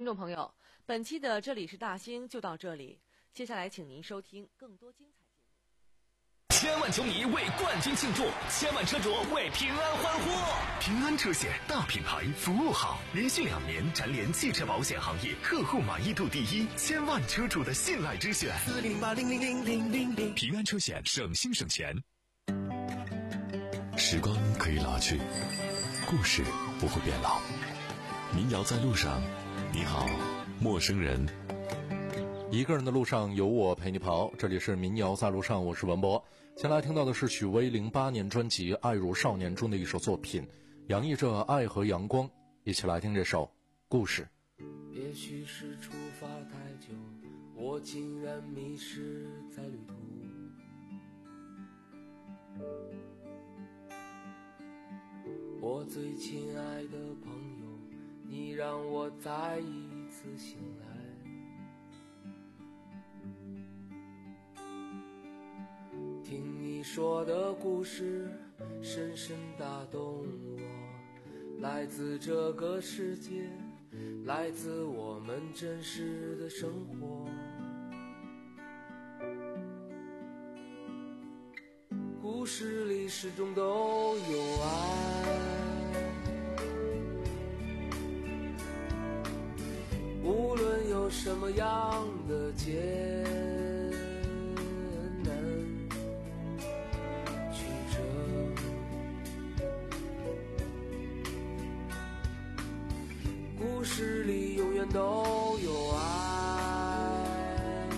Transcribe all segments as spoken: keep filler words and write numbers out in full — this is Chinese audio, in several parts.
众朋友，本期的这里是大兴就到这里，接下来请您收听更多精彩节目。 千万球迷为冠军庆祝，千万车主为平安欢呼。 平安车险大品牌，服务好，连续两年蝉联汽车保险行业客户满意度第一，千万车主的信赖之选。 四零八零零零零零零， 平安车险，省心省钱。时光可以老去，故事不会变老。民谣在路上，你好，陌生人。 一个人的路上有我陪你跑，这里是民谣在路上，我是文博。先来听到的是许巍零八年专辑《爱如少年》中的一首作品，洋溢着爱和阳光，一起来听这首故事。 也许是出发太久，我竟然迷失在旅途。我最亲爱的朋友，你让我再一次醒来。听你说的故事深深打动我，来自这个世界，来自我们真实的生活。故事里始终都有爱，无论有什么样的艰难曲折，故事里永远都有爱，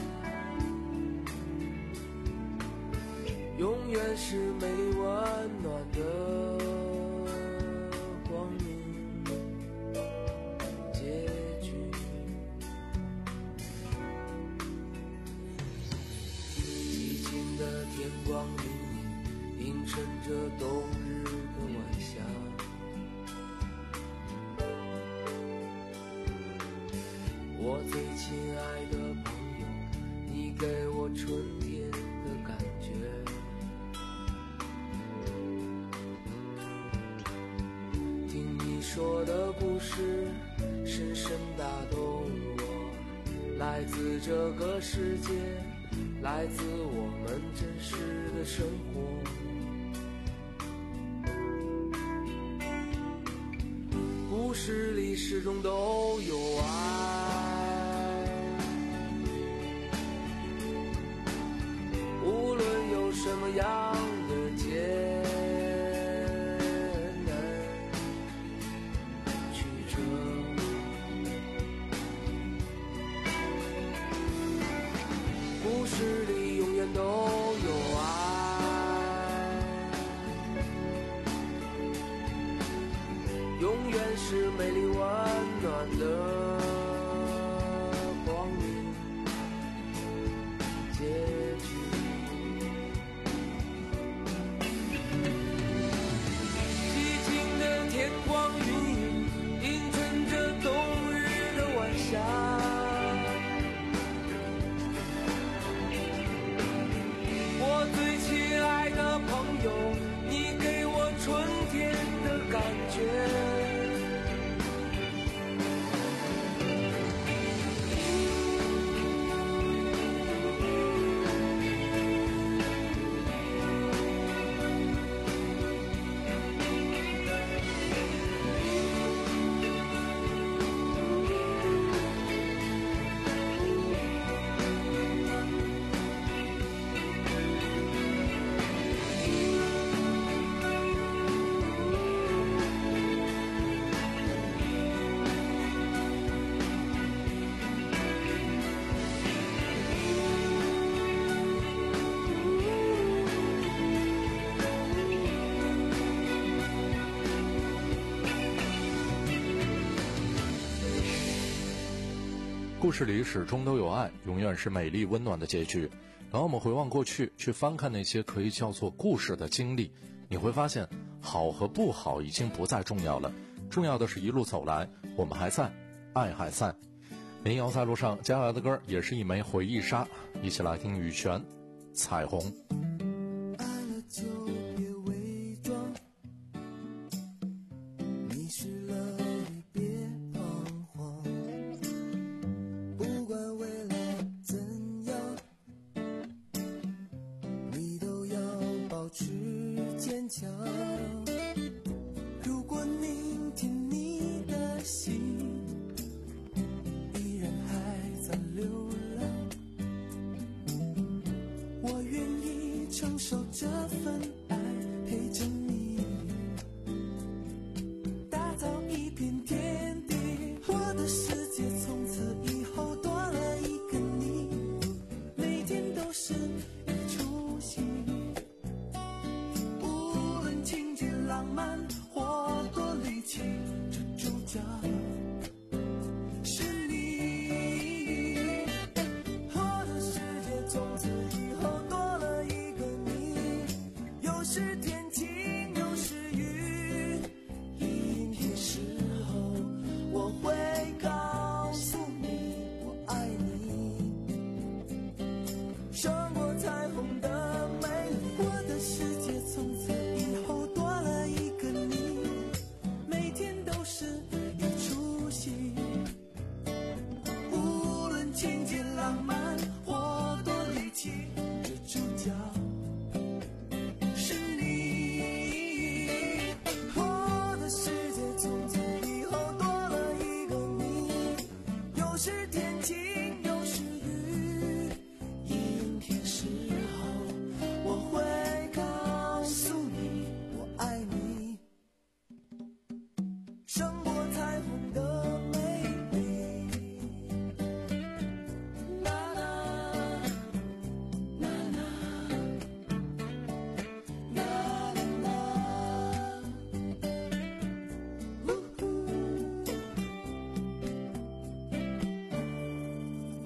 永远是美丽温暖的光明结局。寂静的天光云映衬着冬日的晚霞，我最亲爱的朋友，你给我春天的感觉。听你说的故事深深打动我，来自这个世界，来自我们真实的生活。故事里始终都有爱，无论有什么样的艰难曲折，故事里永远都有爱，永远是美丽温暖的光明结局。寂静的天光云影映衬着冬日的晚霞，我最亲爱的朋友，你给我春天的感觉。 故事里始终都有爱，永远是美丽温暖的结局。当我们回望过去，去翻看那些可以叫做故事的经历，你会发现好和不好已经不再重要了，重要的是一路走来，我们还在，爱还在。民谣在路上，接下来的歌也是一枚回忆杀，一起来听羽泉彩虹。 爱了就别伪装，迷失了别彷徨，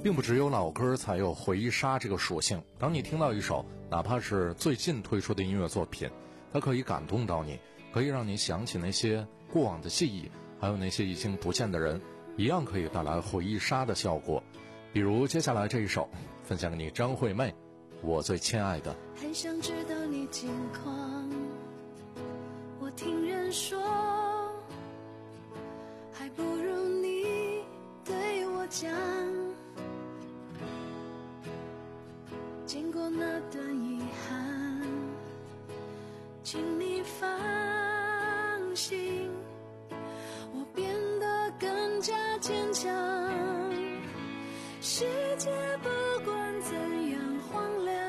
并不只有老歌才有回忆杀这个属性。当你听到一首哪怕是最近推出的音乐作品，它可以感动到你，可以让你想起那些过往的记忆，还有那些已经不见的人，一样可以带来回忆杀的效果。比如接下来这一首，分享给你，张惠妹，我最亲爱的。 很想知道你近况，我听人说还不如你对我讲，经过那段遗憾，请你放心，我变得更加坚强。世界不管怎样荒凉，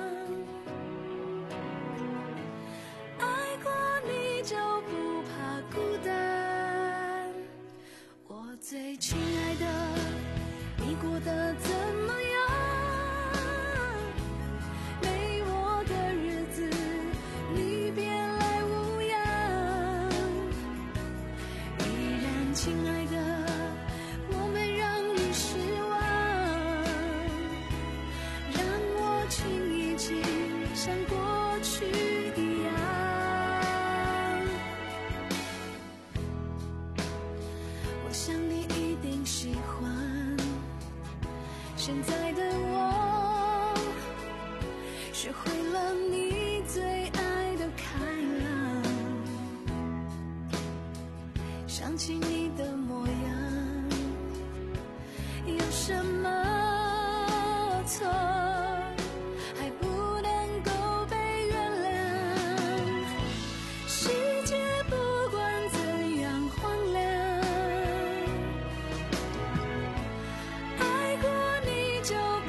爱过你就不怕孤单。我最亲爱的，你过得怎么样？没我的日子，你别来无恙。依然亲爱的，我没让你失望，让我亲一亲，像过去一样。我想你一定喜欢现在的我，学会了你最爱的开朗，想起你的模样，有什么错还不能够被原谅？世界不管怎样荒凉，爱过你就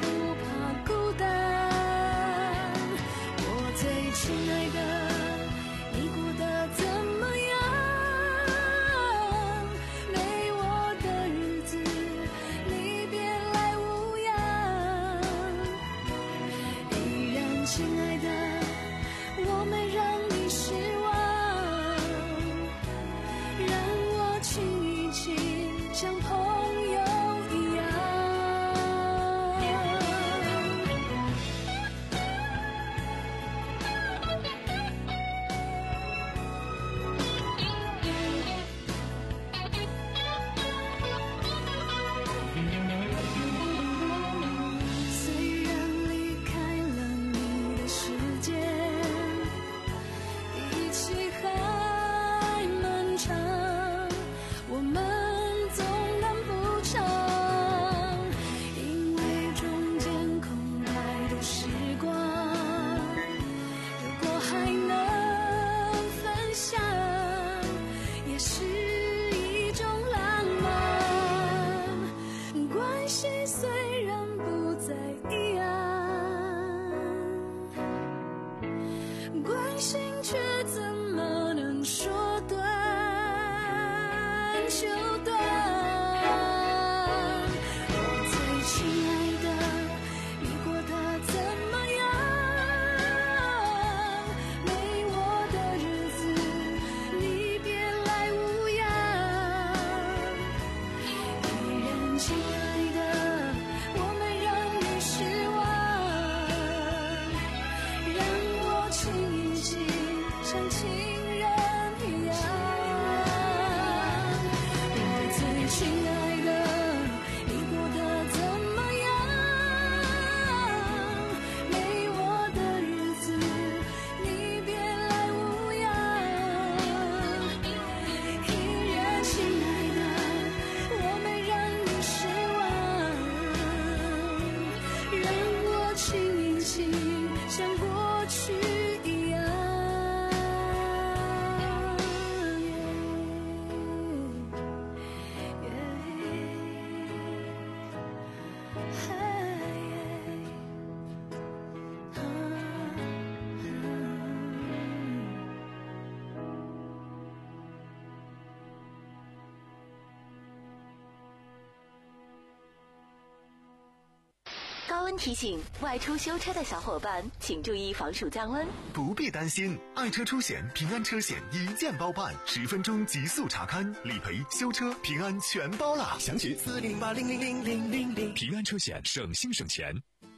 高温提醒：外出修车的小伙伴，请注意防暑降温。 不必担心，爱车出险平安车险一键包办，十分钟极速查勘、理赔、修车，平安全包啦！详询四零八零零零零零零。平安车险，省心省钱。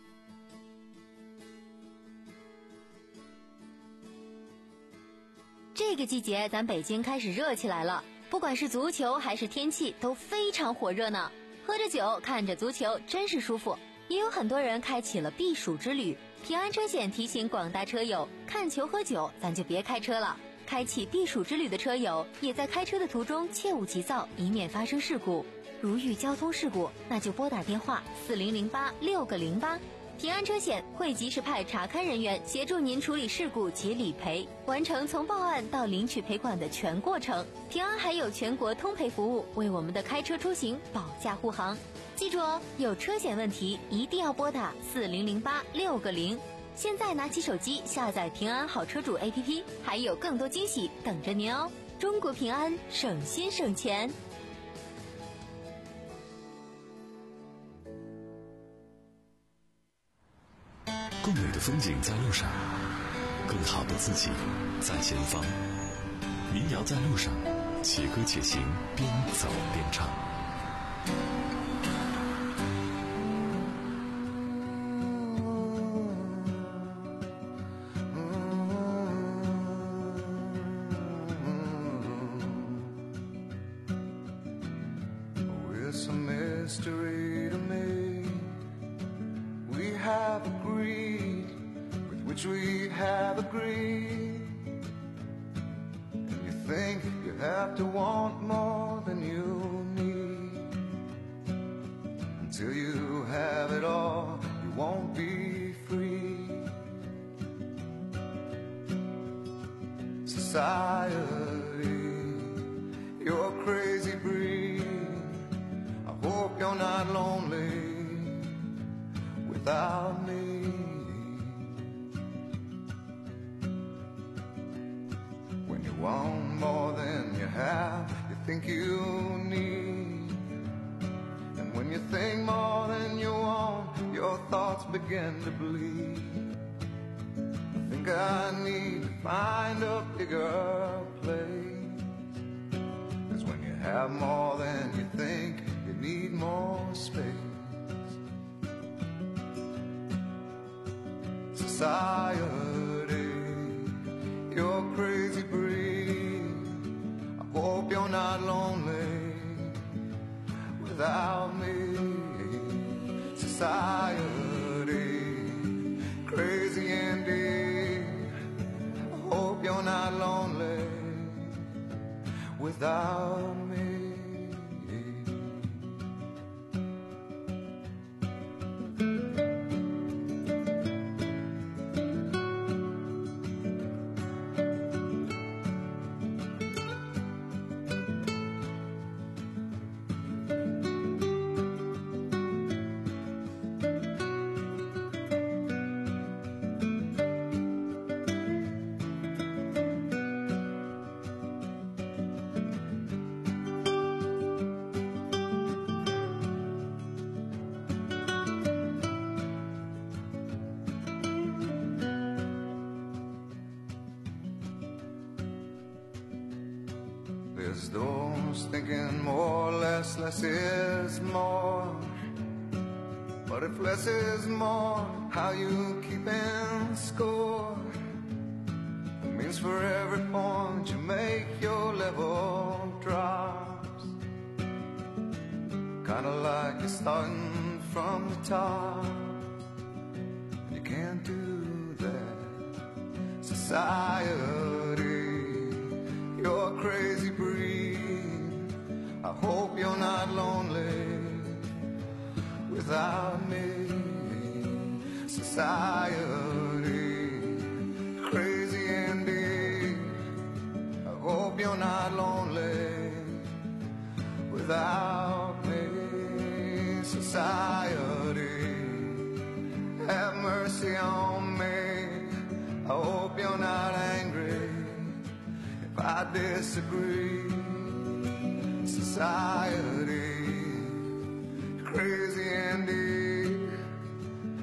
这个季节，咱北京开始热起来了，不管是足球还是天气，都非常火热呢。喝着酒，看着足球，真是舒服。也有很多人开启了避暑之旅。平安车险提醒广大车友，看球喝酒，咱就别开车了。开启避暑之旅的车友，也在开车的途中切勿急躁，以免发生事故。如遇交通事故，那就拨打电话四零零八六个零八。平安车险会及时派查勘人员协助您处理事故及理赔，完成从报案到领取赔款的全过程。平安还有全国通赔服务，为我们的开车出行保驾护航。记住哦，有车险问题一定要拨打四零零八六个零。现在拿起手机下载平安好车主 A P P， 还有更多惊喜等着您哦！中国平安，省心省钱。 更美的风景在路上，更好的自己在前方。民谣在路上，且歌且行，边走边唱。 It's a mystery to me. We have agreed with which we have agreed. And you think you have to want more than you need. Until you have it all, you won't be free. Society, you're a crazy breed. I hope you're not lonely without me. When you want more than you have, you think you need. And when you think more than you want, your thoughts begin to bleed. I think I need to find a bigger place. 'Cause when you have more than you think, you need more space. Society, you're a crazy breed. I hope you're not lonely without me. Society, crazy indeed. I hope you're not lonely without me. There's those thinking more, less, less is more. But if less is more, how you keeping score? It means for every point you make, your level drops. Kinda like you're starting from the top. You can't do that. Society, you're a crazy breed. I hope you're not lonely without me. Society, crazy indeed. I hope you're not lonely without me. Society, have mercy on me. I hope you're not angry if I disagree. Society, crazy indeed. I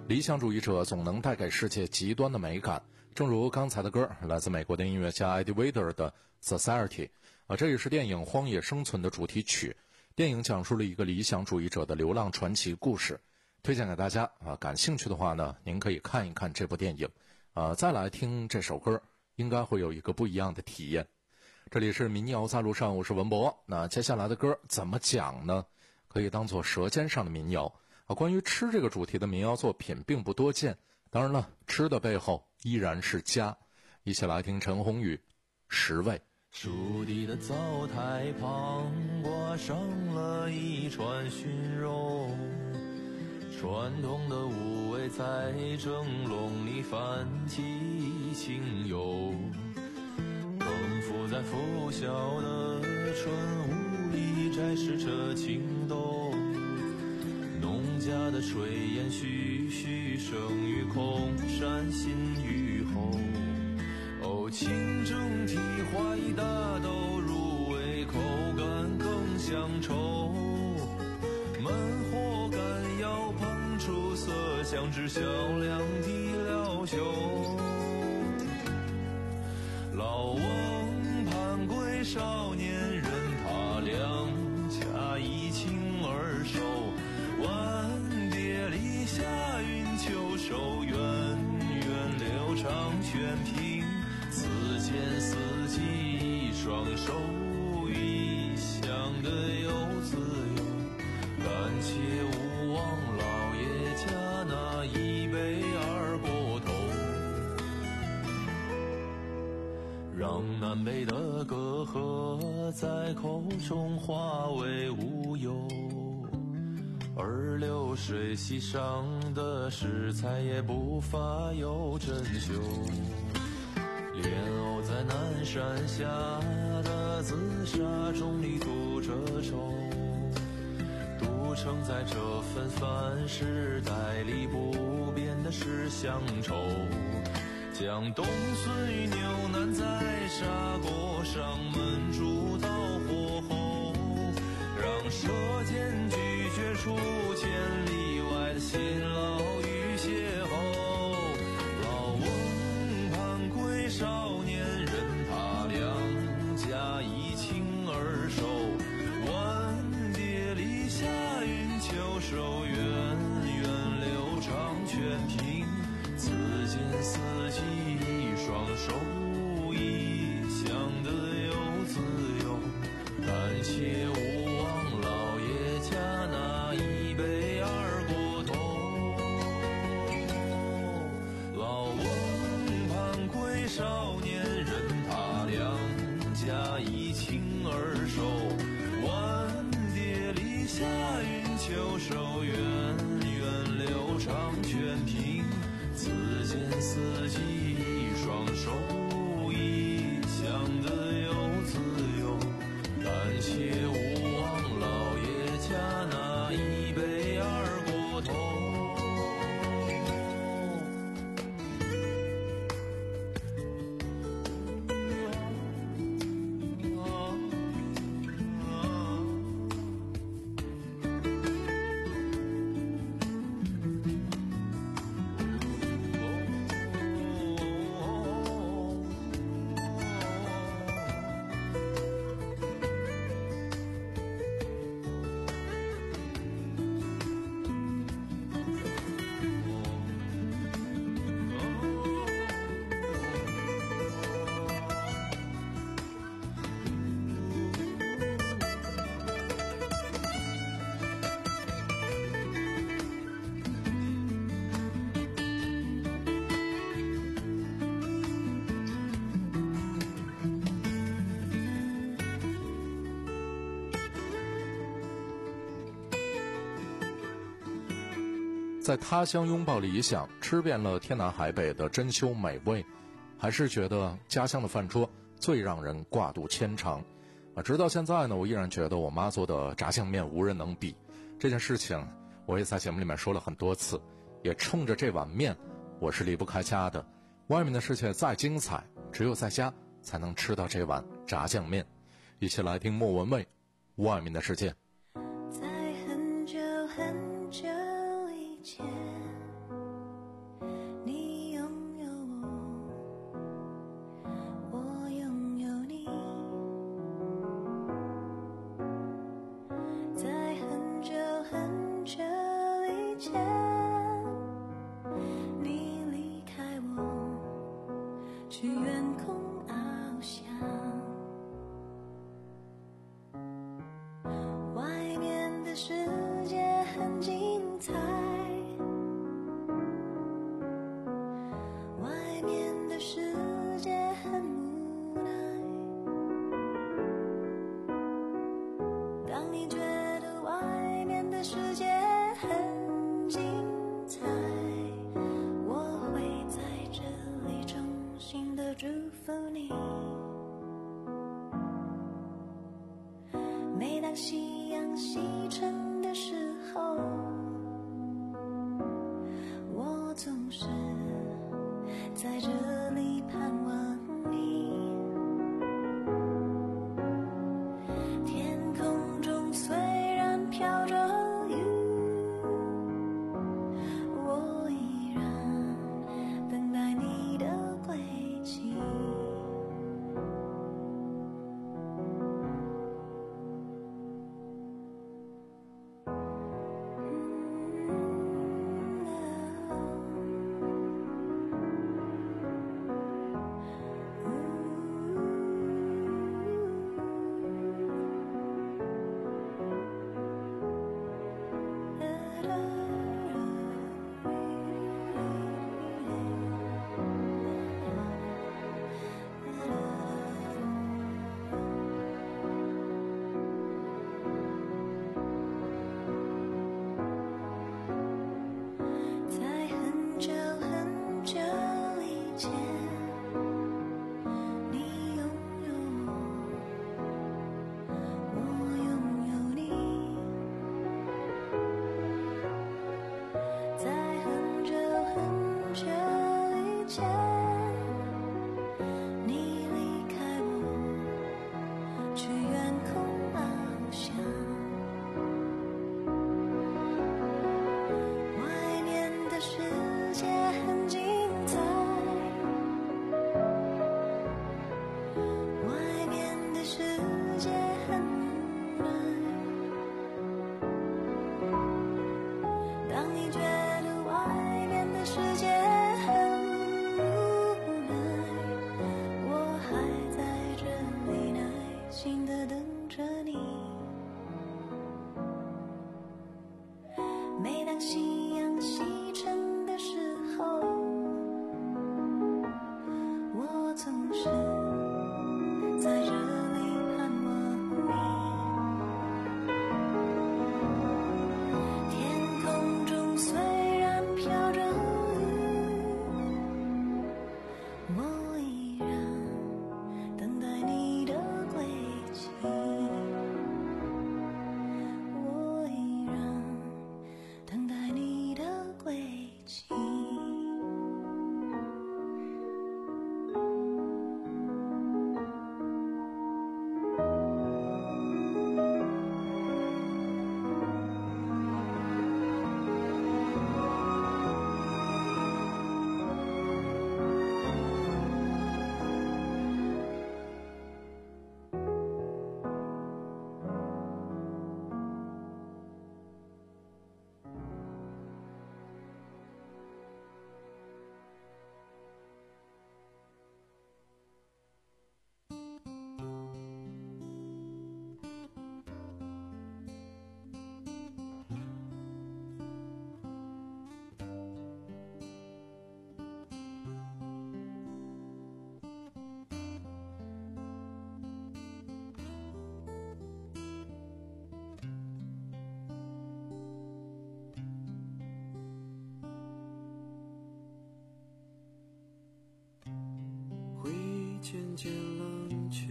理想主义者总能带给世界极端的美感，正如刚才的歌来自美国的音乐家 Eddie Vedder 的 Society 啊，这也是电影《荒野生存》的主题曲。电影讲述了一个理想主义者的流浪传奇故事，推荐给大家啊，感兴趣的话呢，您可以看一看这部电影啊，再来听这首歌，应该会有一个不一样的体验。这里是民谣在路上，我是文博。那接下来的歌怎么讲呢？可以当做舌尖上的民谣啊。关于吃这个主题的民谣作品并不多见，当然了，吃的背后依然是家。一起来听陈鸿宇十味。 树底的灶台旁挂上了一串熏肉，传统的五味在蒸笼里泛起清油，更浮在拂晓的春雾里摘拾着青豆，农家的炊烟徐徐升于空山新雨后，哦，清蒸蹄花一大兜，入味口感更香稠，焖火干要烹出色香，只香两地料酒。老翁盘归少年人，他两家一清二瘦，碗碟里下云秋收，源远流长全凭四间四季双手一香的游自由，但且勿忘老爷家那一杯二锅头，让南北的隔阂在口中化为乌有，而流水席上的食材也不乏有珍馐，莲藕在南山下的紫砂中里吐着愁，都城在这份凡事代理不变的是乡愁，将冬笋与牛腩在砂锅上焖煮到火候，让舌尖咀嚼出千里外的辛劳与邂逅。老翁盘归少年人，他两家一清二瘦，碗碟里下云秋收，源远流长全凭四间四季双手一香的游自由，但且勿忘老爷家那一杯二锅头。老翁盘归少年人，他两家一清二瘦，碗碟里下云秋收，源远流长全凭四间四季双手一香的游自由，但且勿忘老爷家那一杯二锅头。 在他乡拥抱理想，吃遍了天南海北的珍馐美味，还是觉得家乡的饭桌最让人挂肚牵肠啊！直到现在呢，我依然觉得我妈做的炸酱面无人能比。这件事情我也在节目里面说了很多次，也冲着这碗面，我是离不开家的。外面的世界再精彩，只有在家才能吃到这碗炸酱面。一起来听莫文蔚《外面的世界》。 在很久很久以前， 世界很精彩，外面的世界很无奈。当你觉得外面的世界很精彩，我会在这里衷心的祝福你。每当夕阳西沉的时候，我总是在这里盼望你。天空中虽然飘着雨，我依然等待你的归期。每当夕阳西沉的时候，我总是在这里盼望你。天空中虽然飘着雨，我依然等待你的归期。 渐渐冷却，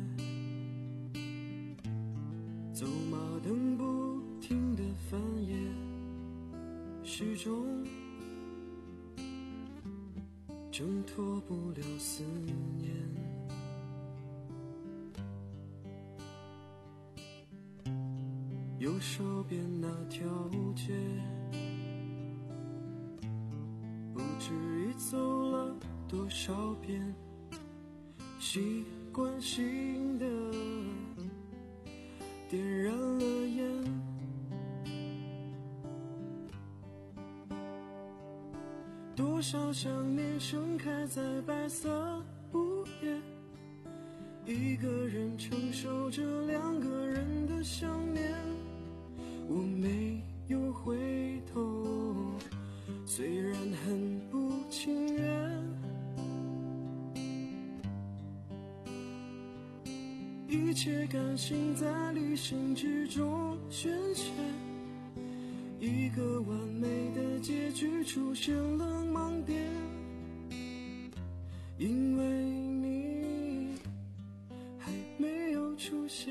走马灯不停地翻页，始终挣脱不了思念。右手边那条街，不知已走了多少遍，习惯性的点燃了烟，多少想念盛开在白色午夜，一个人承受着两个人的想念，无切感性在理性之中宣泄，一个完美的结局出现了盲点，因为你还没有出现。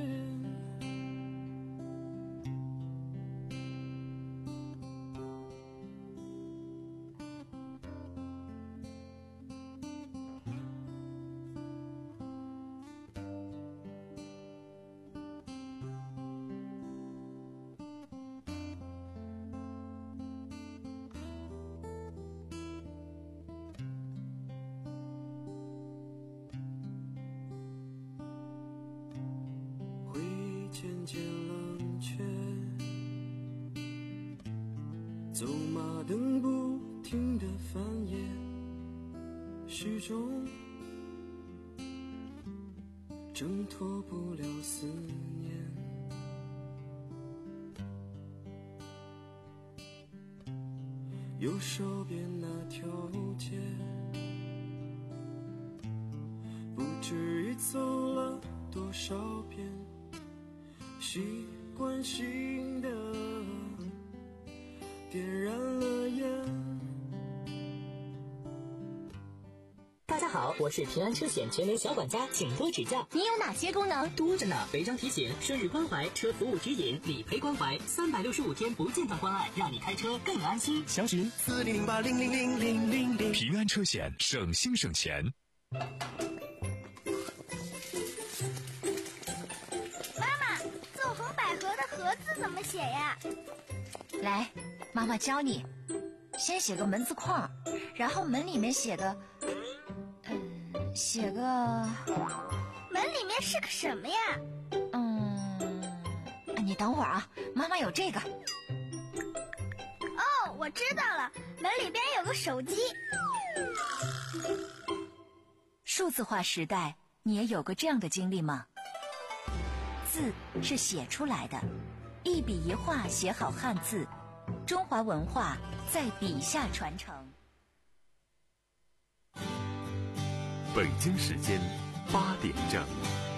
渐渐冷却，走马灯不停地翻页，始终挣脱不了思念。右手边那条街，不知于走了多少遍，习惯性的点燃了烟。 大家好，我是平安车险全联小管家，请多指教。 你有哪些功能？ 多着呢，违章提醒、生日关怀、车服务指引、理赔关怀，三百六十五天不间断关爱，让你开车更安心。 详询四零零八零零零零零零。平安车险，省心省钱。 怎么写呀？ 来，妈妈教你。先写个门字框，然后门里面写个，嗯，写个。 门里面是个什么呀？ 嗯，你等会儿啊，妈妈有这个。 哦，我知道了，门里边有个手机。 数字化时代，你也有过这样的经历吗？字是写出来的。一笔一画写好汉字，中华文化在笔下传承。 北京时间八点正。